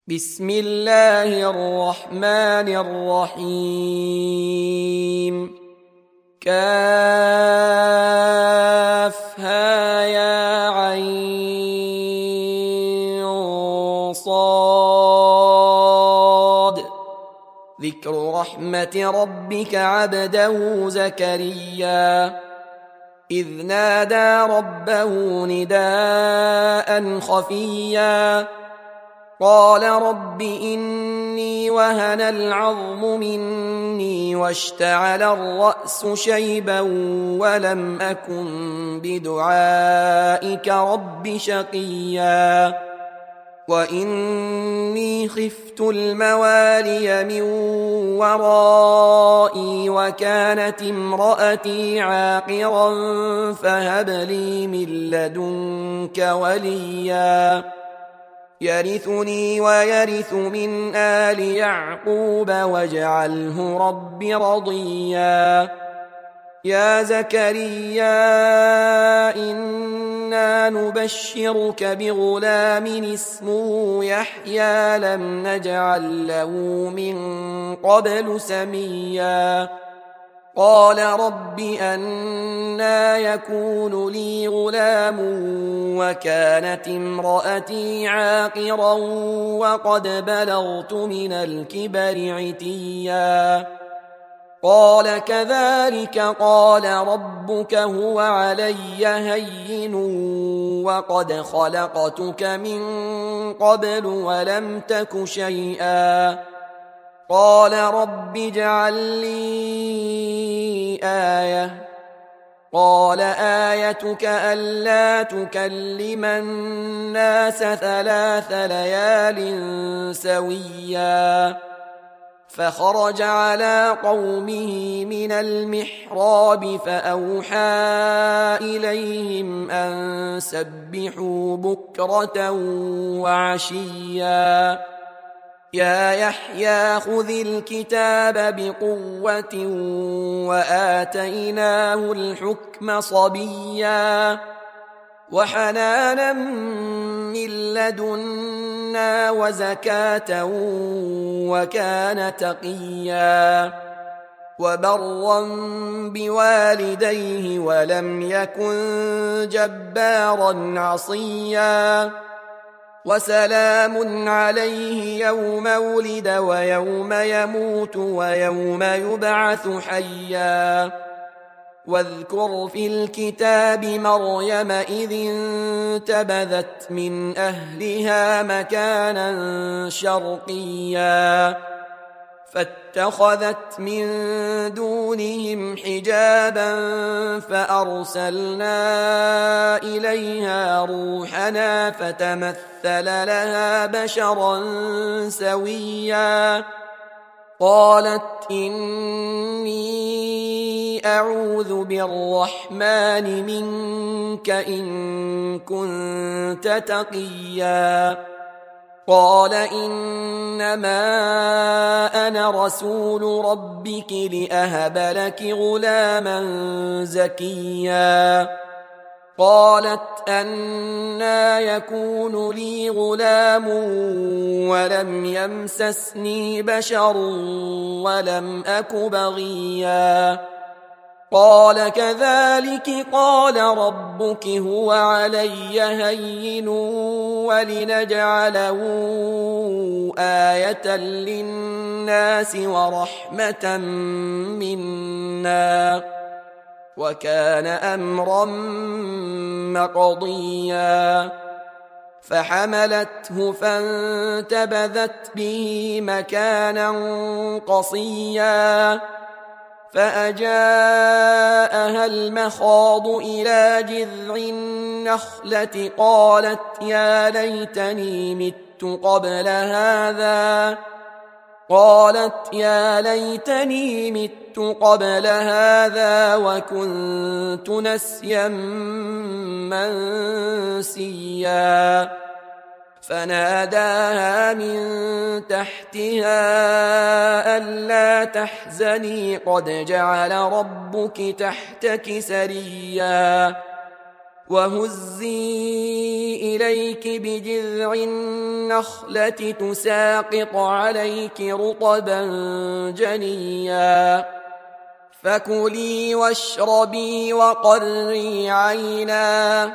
بسم الله الرحمن الرحيم. كافها يا عين صاد. ذكر رحمة ربك عبده زكريا إذ نادى ربه نداء خفيا قال رب إني وهن العظم مني واشتعل الرأس شيبا ولم أكن بدعائك رب شقيا وإني خفت الموالي من ورائي وكانت امرأتي عاقرا فهب لي من لدنك وليا يرثني ويرث من آل يعقوب واجعله رب رضيا. يا زكريا إنا نبشرك بغلام اسمه يحيى لم نجعل له من قبل سميا قال رب أنى يكون لي غلام وكانت امرأتي عاقرا وقد بلغت من الكبر عتيا قال كذلك قال ربك هو علي هين وقد خلقتك من قبل ولم تك شيئا قال رب اجعل لي آية قال آيتك ألا تكلم الناس 3 ليال سويا فخرج على قومه من المحراب فأوحى إليهم أن سبحوا بكرة وعشيا يا يحيى خذ الكتاب بقوة وآتيناه الحكم صبيا وحنانا من لدنا وزكاة وكان تقيا وبرا بوالديه ولم يكن جبارا عصيا وسلام عليه يوم ولد ويوم يموت ويوم يبعث حيا واذكر في الكتاب مريم إذ انتبذت من أهلها مكانا شرقيا فاتخذت من دونهم حجابا فأرسلنا إليها روحنا فتمثل لها بشرا سويا قالت إني أعوذ بالرحمن منك إن كنت تقيا قال إنما أنا رسول ربك لأهب لك غلاما زكيا قالت أنى يكون لي غلام ولم يمسسني بشر ولم أك بغيا قال كذلك قال ربك هو علي هين ولنجعله آية للناس ورحمة منا وكان أمرا مقضيا فحملته فانتبذت به مكانا قصيا فأجاءها المخاض إلى جذع النخلة قالت يا ليتني مت قبل هذا وكنت نسيا منسيا فناداها من تحتها ألا تحزني قد جعل ربك تحتك سريا وهزي إليك بجذع النخلة تساقط عليك رطبا جنيا فكلي واشربي وقري عينا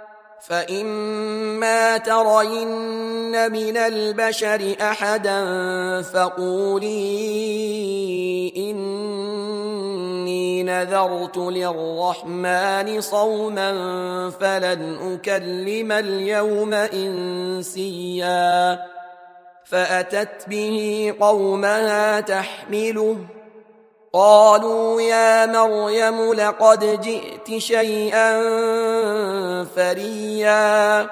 فإما ترين من البشر أحدا فقولي إني نذرت للرحمن صوما فلن أكلم اليوم إنسيا فأتت به قومها تحمله قالوا يا مريم لقد جئت شيئا فريا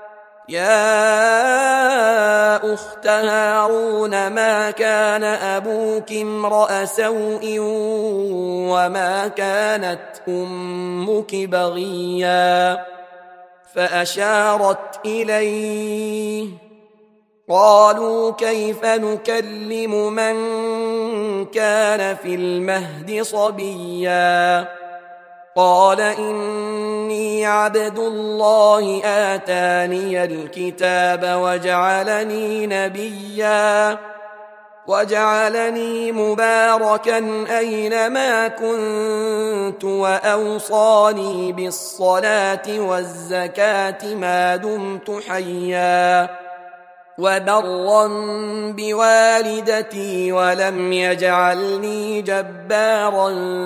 يا أخت هارون ما كان أبوك امرأ سوء وما كانت أمك بغيا فأشارت إليه قالوا كيف نكلم من كان في المهد صبيا قال إني عبد الله آتاني الكتاب وجعلني نبيا وجعلني مباركا أينما كنت وأوصاني بالصلاة والزكاة ما دمت حيا وبرا بوالدتي ولم يجعلني جبارا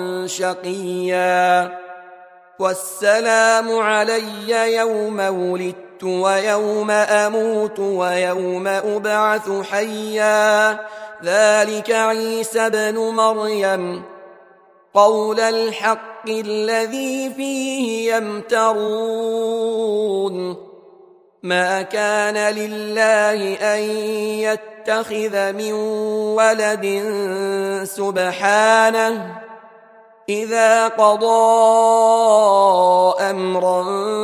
شقيا والسلام علي يوم ولدت ويوم أموت ويوم أبعث حيا ذلك عيسى ابن مريم قول الحق الذي فيه يمترون ما كان لله أن يتخذ من ولد سبحانه إذا قضى أمرا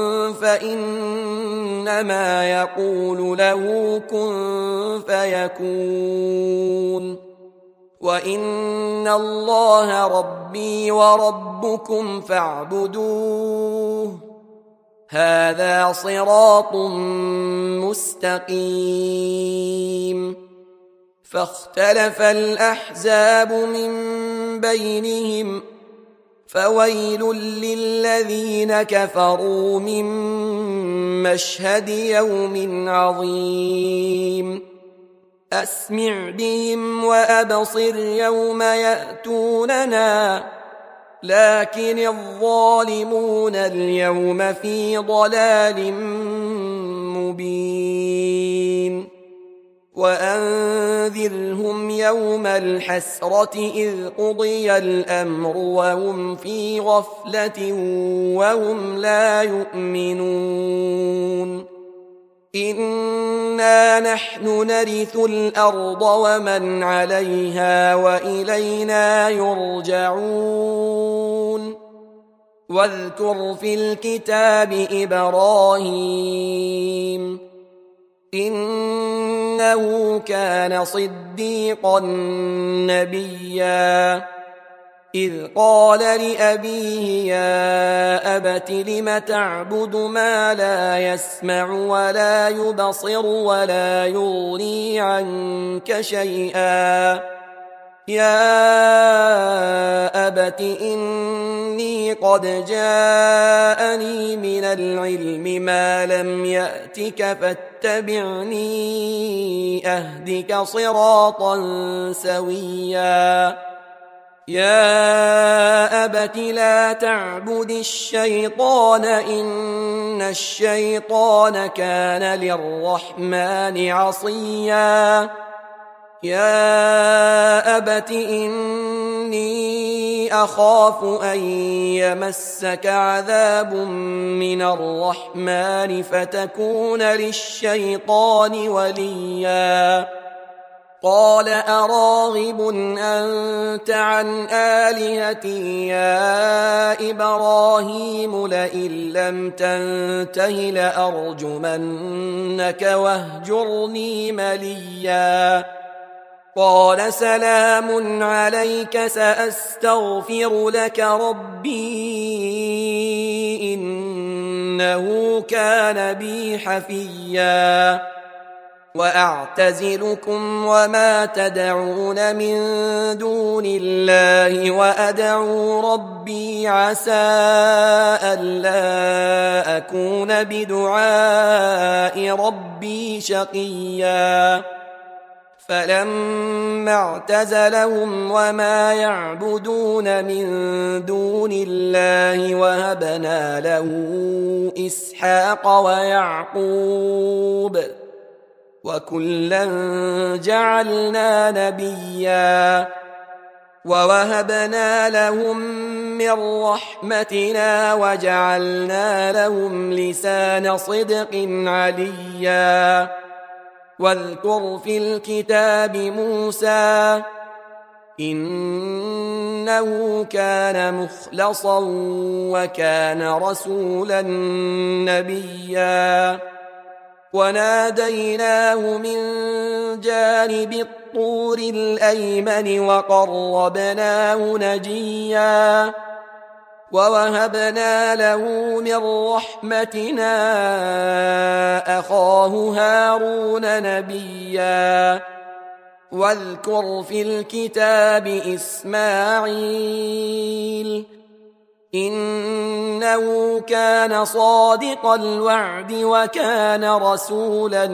فإنما يقول له كن فيكون وإن الله ربي وربكم فاعبدوه هذا صراط مستقيم فاختلف الأحزاب من بينهم فويل للذين كفروا من مشهد يوم عظيم أسمع بهم وأبصر يوم يأتوننا لكن الظالمون اليوم في ضلال مبين وأنذرهم يوم الحسرة إذ قضي الأمر وهم في غفلة وهم لا يؤمنون إنا نحن نرث الأرض ومن عليها وإلينا يرجعون واذكر في الكتاب إبراهيم إنه كان صديقا نبيا إذ قال لأبيه يا أبت لم تعبد ما لا يسمع ولا يبصر ولا يغني عنك شيئا يا أبت إني قد جاءني من العلم ما لم يأتك فاتبعني أهدك صراطا سويا يا أبت لا تعبد الشيطان إن الشيطان كان للرحمن عصيا يا أبت إني أخاف أن يمسك عذاب من الرحمن فتكون للشيطان وليا قال أراغب أنت عن آلهتي يا إبراهيم لئن لم تنته لأرجمنك واهجرني مليا قال سلام عليك سأستغفر لك ربي إنه إنه كان بي حفيا وأعتزلكم وما تدعون من دون الله وأدعو ربي عسى ألا أكون بدعاء ربي شقيا فلما اعتزلهم وما يعبدون من دون الله وهبنا له إسحاق ويعقوب وكلا جعلنا نبيا ووهبنا لهم من رحمتنا وجعلنا لهم لسان صدق عليا واذكر في الكتاب موسى إنه كان مخلصا وكان رسولا نبيا وناديناه من جانب الطور الأيمن وقربناه نجيا ووهبنا له من رحمتنا أخاه هارون نبيا واذكر في الكتاب إسماعيل إنه كان صادق الوعد وكان رسولا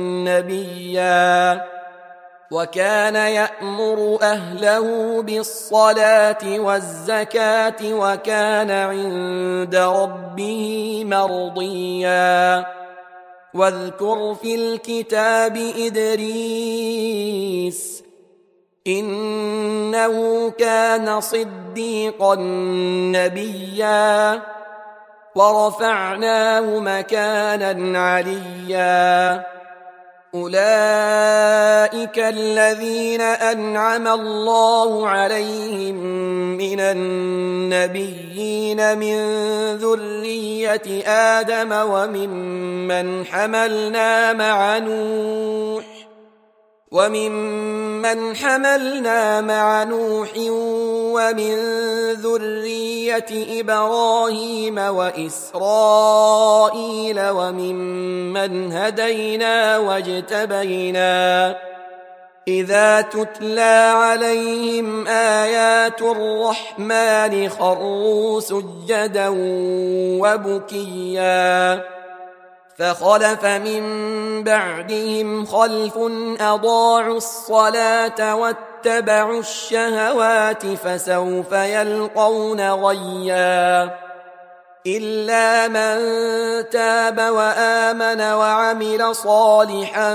نبيا وكان يأمر أهله بالصلاة والزكاة وكان عند ربه مرضيا واذكر في الكتاب إدريس إنه كان صديقا نبيا ورفعناه مكانا عليا أولئك الذين أنعم الله عليهم من النبيين من ذرية آدم وممن حملنا مع نوح ومن ذرية إبراهيم وإسرائيل وممن هدينا واجتبينا إذا تتلى عليهم آيات الرحمن خروا سجدا وبكيا فخلف من بعدهم خلف أضاعوا الصلاة واتبعوا الشهوات فسوف يلقون غيا إلا من تاب وآمن وعمل صالحا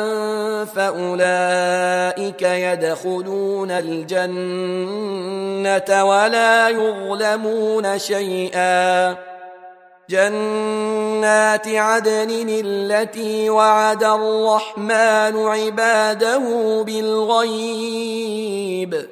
فأولئك يدخلون الجنة ولا يظلمون شيئا جنات عدن التي وعد الرحمن عباده بالغيب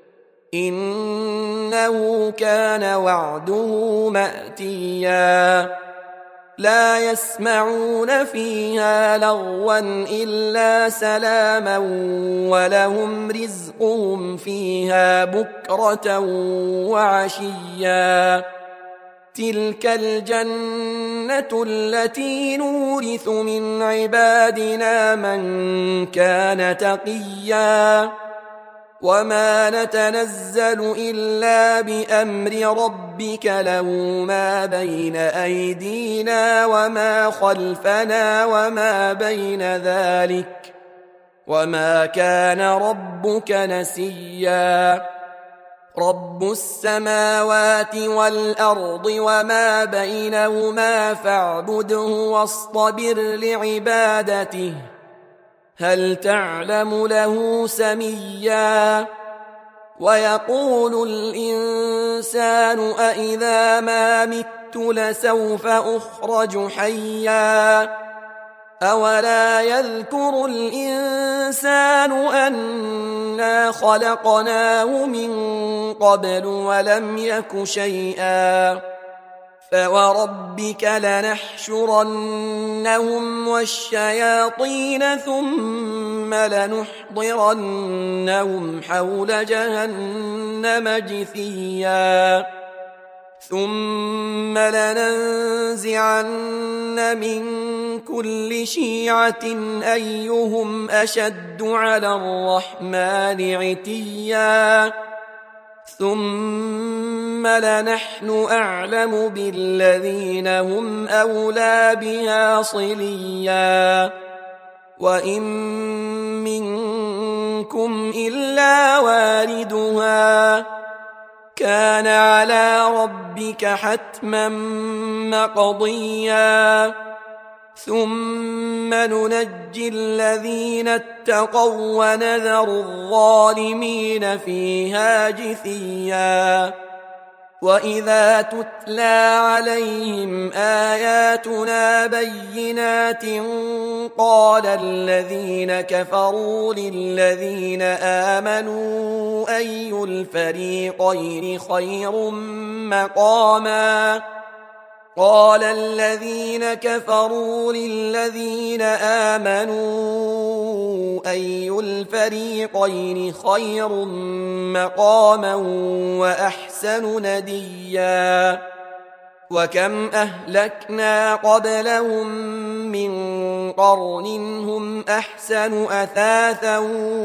إنه كان وعده مأتيا لا يسمعون فيها لغوا إلا سلاما ولهم رزقهم فيها بكرة وعشيا تلك الجنة التي نورث من عبادنا من كان تقيا وما نتنزل إلا بأمر ربك له ما بين أيدينا وما خلفنا وما بين ذلك وما كان ربك نسيا رب السماوات والأرض وما بينهما فاعبده واصطبر لعبادته هل تعلم له سميا ويقول الإنسان أإذا ما مت لسوف أخرج حيا أولا يذكر الإنسان أنا خلقناه من قبل ولم يك شيئا فوربك لنحشرنهم والشياطين ثم لنحضرنهم حول جهنم جثيا ثم لننزعن من كل شيعة أيهم أشد على الرحمن عتيا ثم لنحن أعلم بالذين هم أولى بها صليا وإن منكم إلا واردها كان على ربك حتما مقضيا ثم ننجي الذين اتقوا ونذر الظالمين فيها جثيا وإذا تتلى عليهم آياتنا بينات قال الذين كفروا للذين آمنوا أي الفريقين خير مقاما قال الذين كفروا للذين آمنوا أي الفريقين خير مقاما وأحسن نديا وكم أهلكنا قبلهم من قرن هم أحسن أثاثا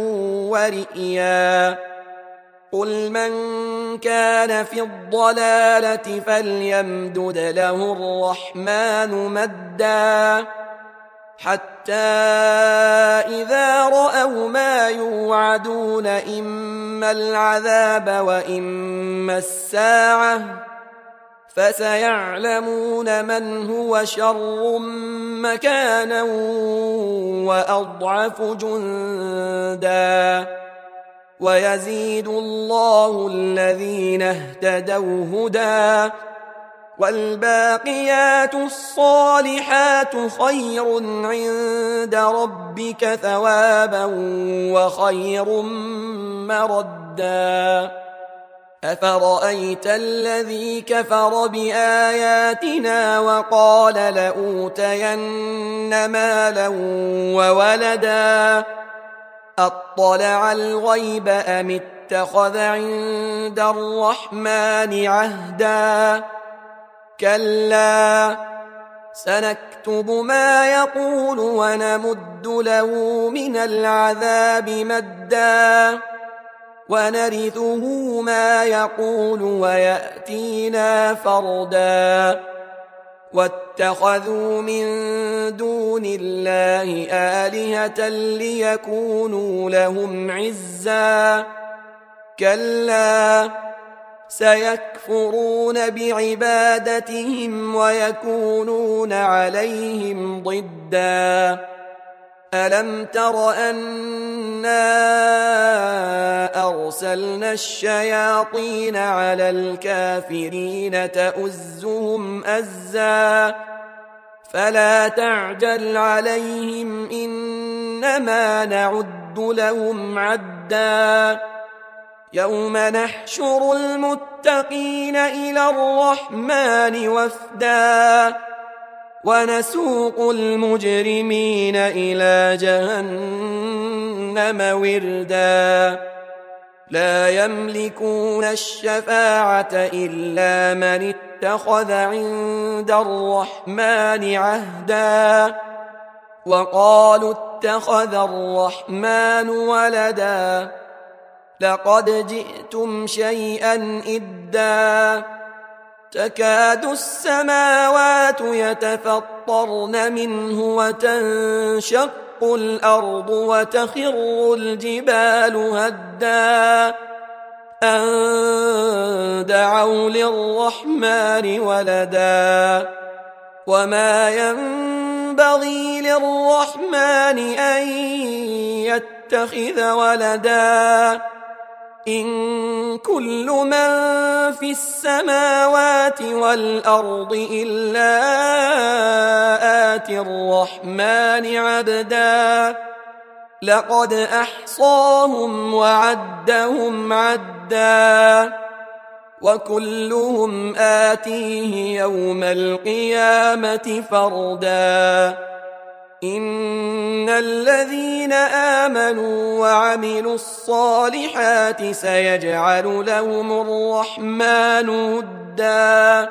ورئيا قل من كان في الضلالة فليمدد له الرحمن مدا حتى إذا رأوا ما يوعدون إما العذاب وإما الساعة فسيعلمون من هو شر مكانا وأضعف جندا ويزيد الله الذين اهتدوا هدى والباقيات الصالحات خير عند ربك ثوابا وخير مردا أفرأيت الذي كفر بآياتنا وقال لأوتين مالا وولدا أطلع الغيب أم اتخذ عند الرحمن عهدا كلا سنكتب ما يقول ونمد له من العذاب مدا ونرثه ما يقول ويأتينا فردا واتخذوا من دون الله آلهة ليكونوا لهم عزا كلا سيكفرون بعبادتهم ويكونون عليهم ضدا ألم تر أنا أرسلنا الشياطين على الكافرين تؤزهم أزا فلا تعجل عليهم إنما نعد لهم عدا يوم نحشر المتقين إلى الرحمن وفدا ونسوق المجرمين إلى جهنم وردا لا يملكون الشفاعة إلا من اتخذ عند الرحمن عهدا وقالوا اتخذ الرحمن ولدا لقد جئتم شيئا إدا تكاد السماوات يتفطرن منه وتنشق الأرض وتخر الجبال هدا أن دعوا للرحمن ولدا وما ينبغي للرحمن أن يتخذ ولدا إن كل من في السماوات والأرض إلا آتي الرحمن عبدا لقد أحصاهم وعدهم عدا وكلهم آتيه يوم القيامة فردا إن الذين آمنوا وعملوا الصالحات سيجعل لهم الرحمن ودا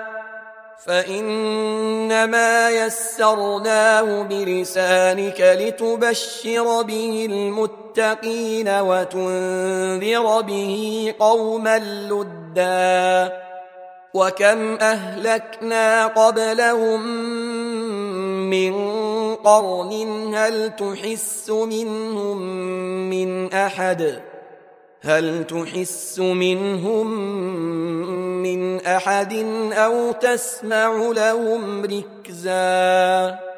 فإنما يسرناه بلسانك لتبشر به المتقين وتنذر به قوما لدا وكم أهلكنا قبلهم من قرن هل تحس منهم من أحد أو تسمع لهم ركزا